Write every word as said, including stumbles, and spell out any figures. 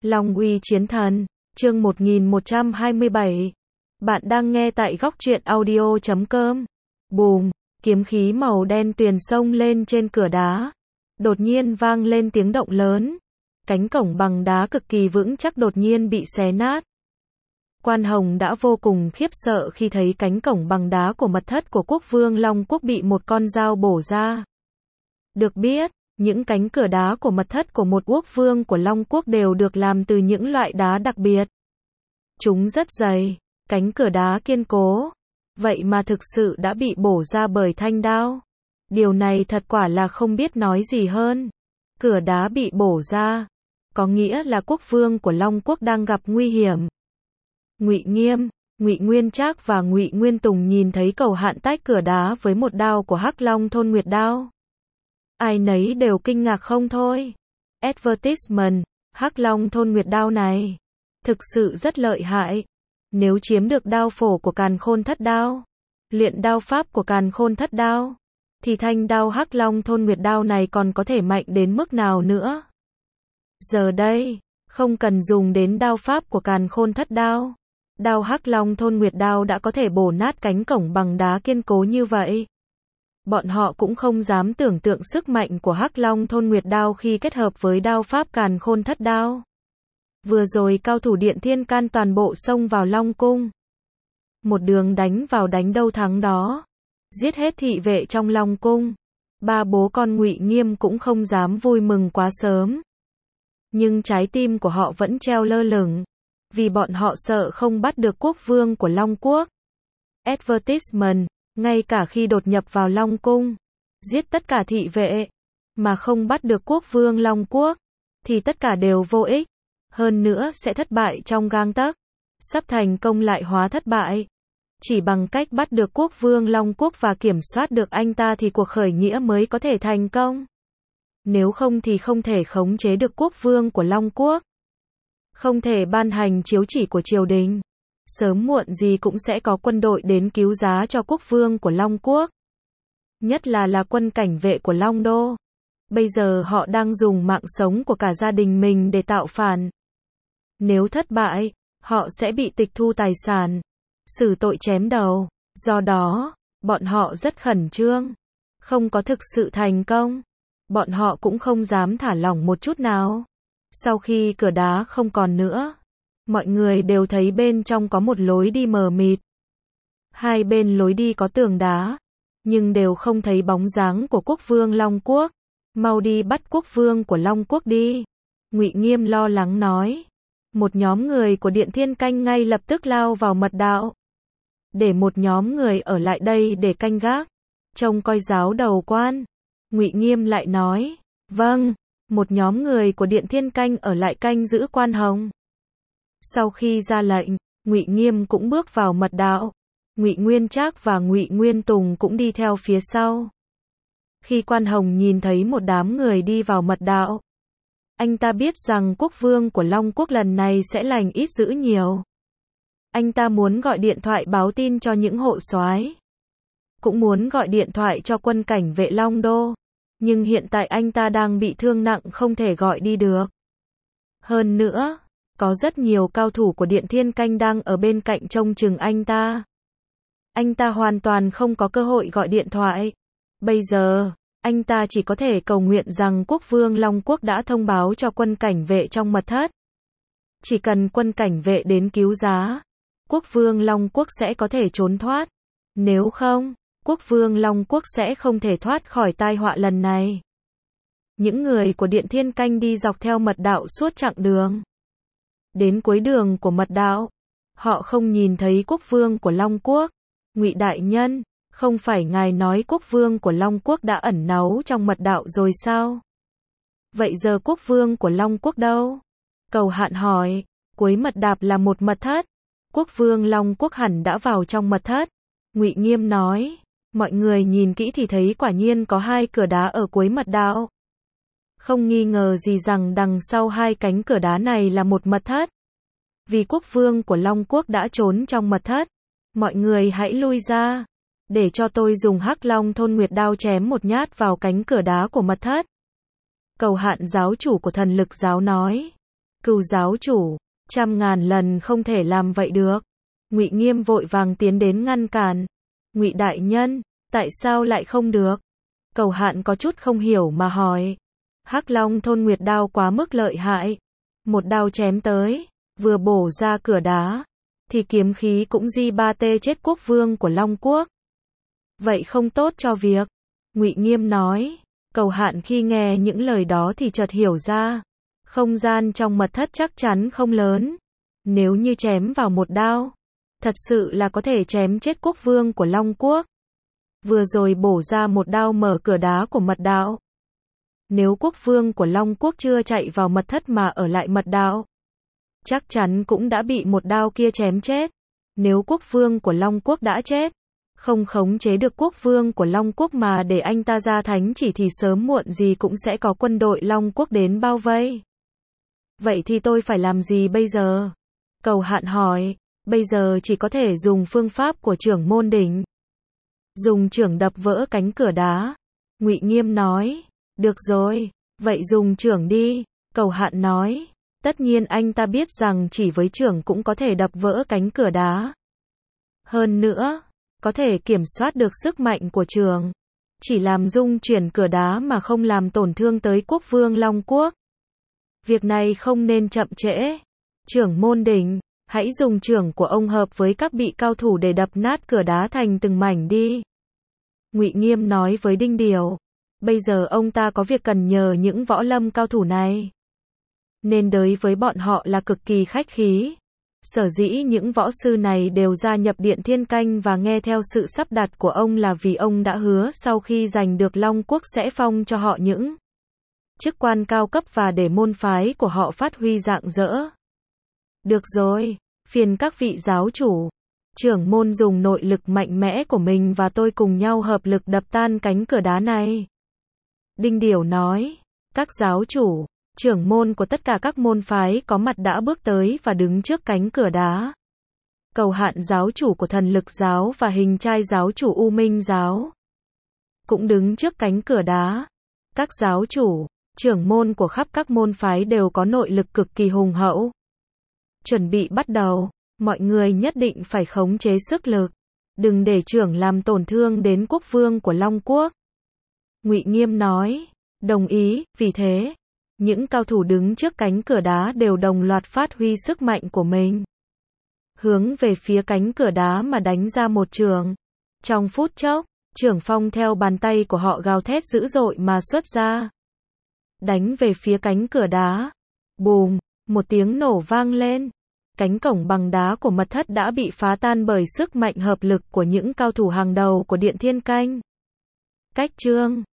Long uy chiến thần, chương một nghìn một trăm hai mươi bảy. Bạn đang nghe tại góc truyện audio chấm com. Bùm, kiếm khí màu đen tuyền xông lên trên cửa đá. Đột nhiên vang lên tiếng động lớn. Cánh cổng bằng đá cực kỳ vững chắc đột nhiên bị xé nát. Quan Hồng đã vô cùng khiếp sợ khi thấy cánh cổng bằng đá của mật thất của quốc vương Long Quốc bị một con dao bổ ra. Được biết, những cánh cửa đá của mật thất của một quốc vương của Long Quốc đều được làm từ những loại đá đặc biệt. Chúng rất dày, cánh cửa đá kiên cố. Vậy mà thực sự đã bị bổ ra bởi thanh đao. Điều này thật quả là không biết nói gì hơn. Cửa đá bị bổ ra, có nghĩa là quốc vương của Long Quốc đang gặp nguy hiểm. Ngụy Nghiêm, Ngụy Nguyên Trác và Ngụy Nguyên Tùng nhìn thấy Cầu Hạn tách cửa đá với một đao của Hắc Long Thôn Nguyệt Đao. Ai nấy đều kinh ngạc không thôi. Advertisement, Hắc Long Thôn Nguyệt Đao này thực sự rất lợi hại. Nếu chiếm được đao phổ của Càn Khôn Thất Đao, luyện đao pháp của Càn Khôn Thất Đao, thì thanh đao Hắc Long Thôn Nguyệt Đao này còn có thể mạnh đến mức nào nữa. Giờ đây, không cần dùng đến đao pháp của Càn Khôn Thất Đao, đao Hắc Long Thôn Nguyệt Đao đã có thể bổ nát cánh cổng bằng đá kiên cố như vậy. Bọn họ cũng không dám tưởng tượng sức mạnh của Hắc Long Thôn Nguyệt Đao khi kết hợp với đao pháp Càn Khôn Thất Đao. Vừa rồi cao thủ Điện Thiên Can toàn bộ xông vào Long Cung. Một đường đánh vào đánh đâu thắng đó. Giết hết thị vệ trong Long Cung. Ba bố con Ngụy Nghiêm cũng không dám vui mừng quá sớm. Nhưng trái tim của họ vẫn treo lơ lửng. Vì bọn họ sợ không bắt được quốc vương của Long Quốc. Advertisement, ngay cả khi đột nhập vào Long Cung, giết tất cả thị vệ, mà không bắt được quốc vương Long Quốc, thì tất cả đều vô ích. Hơn nữa sẽ thất bại trong gang tấc. Sắp thành công lại hóa thất bại. Chỉ bằng cách bắt được quốc vương Long Quốc và kiểm soát được anh ta thì cuộc khởi nghĩa mới có thể thành công. Nếu không thì không thể khống chế được quốc vương của Long Quốc. Không thể ban hành chiếu chỉ của triều đình. Sớm muộn gì cũng sẽ có quân đội đến cứu giá cho quốc vương của Long Quốc. Nhất là là quân cảnh vệ của Long Đô. Bây giờ họ đang dùng mạng sống của cả gia đình mình để tạo phản. Nếu thất bại, họ sẽ bị tịch thu tài sản, xử tội chém đầu. Do đó, bọn họ rất khẩn trương. Không có thực sự thành công, bọn họ cũng không dám thả lỏng một chút nào. Sau khi cửa đá không còn nữa, mọi người đều thấy bên trong có một lối đi mờ mịt. Hai bên lối đi có tường đá, nhưng đều không thấy bóng dáng của quốc vương Long Quốc. Mau đi bắt quốc vương của Long Quốc đi. Ngụy Nghiêm lo lắng nói. Một nhóm người của Điện Thiên Canh ngay lập tức lao vào mật đạo. Để một nhóm người ở lại đây để canh gác, trông coi giáo đầu quan. Ngụy Nghiêm lại nói. Vâng, một nhóm người của Điện Thiên Canh ở lại canh giữ Quan Hồng. Sau khi ra lệnh, Ngụy Nghiêm cũng bước vào mật đạo. Ngụy Nguyên Trác và Ngụy Nguyên Tùng cũng đi theo phía sau. Khi Quan Hồng nhìn thấy một đám người đi vào mật đạo, anh ta biết rằng quốc vương của Long Quốc lần này sẽ lành ít dữ nhiều. Anh ta muốn gọi điện thoại báo tin cho những hộ soái, cũng muốn gọi điện thoại cho quân cảnh vệ Long Đô, nhưng hiện tại anh ta đang bị thương nặng không thể gọi đi được. Hơn nữa, có rất nhiều cao thủ của Điện Thiên Canh đang ở bên cạnh trông chừng anh ta. Anh ta hoàn toàn không có cơ hội gọi điện thoại. Bây giờ, anh ta chỉ có thể cầu nguyện rằng quốc vương Long Quốc đã thông báo cho quân cảnh vệ trong mật thất. Chỉ cần quân cảnh vệ đến cứu giá, quốc vương Long Quốc sẽ có thể trốn thoát. Nếu không, quốc vương Long Quốc sẽ không thể thoát khỏi tai họa lần này. Những người của Điện Thiên Canh đi dọc theo mật đạo suốt chặng đường. Đến cuối đường của mật đạo, họ không nhìn thấy quốc vương của Long Quốc. Ngụy đại nhân, không phải ngài nói quốc vương của Long Quốc đã ẩn náu trong mật đạo rồi sao? Vậy giờ quốc vương của Long Quốc đâu? Cầu Hạn hỏi. Cuối mật đạp là một mật thất. Quốc vương Long Quốc hẳn đã vào trong mật thất. Ngụy Nghiêm nói. Mọi người nhìn kỹ thì thấy quả nhiên có hai cửa đá ở cuối mật đạo. Không nghi ngờ gì rằng đằng sau hai cánh cửa đá này là một mật thất. Vì quốc vương của Long Quốc đã trốn trong mật thất. Mọi người hãy lui ra. Để cho tôi dùng Hắc Long Thôn Nguyệt Đao chém một nhát vào cánh cửa đá của mật thất. Cầu Hạn giáo chủ của Thần Lực giáo nói. Cừu giáo chủ, trăm ngàn lần không thể làm vậy được. Ngụy Nghiêm vội vàng tiến đến ngăn cản. Ngụy đại nhân, tại sao lại không được? Cầu Hạn có chút không hiểu mà hỏi. Hắc Long thôn Nguyệt đao quá mức lợi hại. Một đao chém tới, vừa bổ ra cửa đá, thì kiếm khí cũng di ba tê chết quốc vương của Long Quốc. Vậy không tốt cho việc. Ngụy Nghiêm nói. Cầu Hạn khi nghe những lời đó thì chợt hiểu ra. Không gian trong mật thất chắc chắn không lớn. Nếu như chém vào một đao, thật sự là có thể chém chết quốc vương của Long Quốc. Vừa rồi bổ ra một đao mở cửa đá của mật đạo. Nếu quốc vương của Long Quốc chưa chạy vào mật thất mà ở lại mật đạo, chắc chắn cũng đã bị một đao kia chém chết. Nếu quốc vương của Long Quốc đã chết, không khống chế được quốc vương của Long Quốc mà để anh ta ra thánh chỉ thì sớm muộn gì cũng sẽ có quân đội Long Quốc đến bao vây. Vậy thì tôi phải làm gì bây giờ? Cầu Hạn hỏi. Bây giờ chỉ có thể dùng phương pháp của trưởng môn đỉnh. Dùng chưởng đập vỡ cánh cửa đá. Ngụy Nghiêm nói. Được rồi, vậy dùng chưởng đi. Cầu Hạn nói. Tất nhiên anh ta biết rằng chỉ với chưởng cũng có thể đập vỡ cánh cửa đá. Hơn nữa, có thể kiểm soát được sức mạnh của chưởng. Chỉ làm rung chuyển cửa đá mà không làm tổn thương tới quốc vương Long Quốc. Việc này không nên chậm trễ. Trưởng môn đỉnh, hãy dùng chưởng của ông hợp với các vị cao thủ để đập nát cửa đá thành từng mảnh đi. Ngụy Nghiêm nói với Đinh Điều. Bây giờ ông ta có việc cần nhờ những võ lâm cao thủ này. Nên đối với bọn họ là cực kỳ khách khí. Sở dĩ những võ sư này đều gia nhập Điện Thiên Canh và nghe theo sự sắp đặt của ông là vì ông đã hứa sau khi giành được Long Quốc sẽ phong cho họ những chức quan cao cấp và để môn phái của họ phát huy rạng rỡ. Được rồi, phiền các vị giáo chủ. Trưởng môn dùng nội lực mạnh mẽ của mình và tôi cùng nhau hợp lực đập tan cánh cửa đá này. Đinh Điểu nói. Các giáo chủ, trưởng môn của tất cả các môn phái có mặt đã bước tới và đứng trước cánh cửa đá. Cầu Hạn giáo chủ của Thần Lực giáo và Hình Trai giáo chủ U Minh giáo cũng đứng trước cánh cửa đá. Các giáo chủ, trưởng môn của khắp các môn phái đều có nội lực cực kỳ hùng hậu. Chuẩn bị bắt đầu, mọi người nhất định phải khống chế sức lực, đừng để trưởng làm tổn thương đến quốc vương của Long Quốc. Ngụy Nghiêm nói. Đồng ý, vì thế, những cao thủ đứng trước cánh cửa đá đều đồng loạt phát huy sức mạnh của mình. Hướng về phía cánh cửa đá mà đánh ra một chưởng. Trong phút chốc, chưởng phong theo bàn tay của họ gào thét dữ dội mà xuất ra. Đánh về phía cánh cửa đá. Bùm, một tiếng nổ vang lên. Cánh cổng bằng đá của mật thất đã bị phá tan bởi sức mạnh hợp lực của những cao thủ hàng đầu của Điện Thiên Canh. Cách chương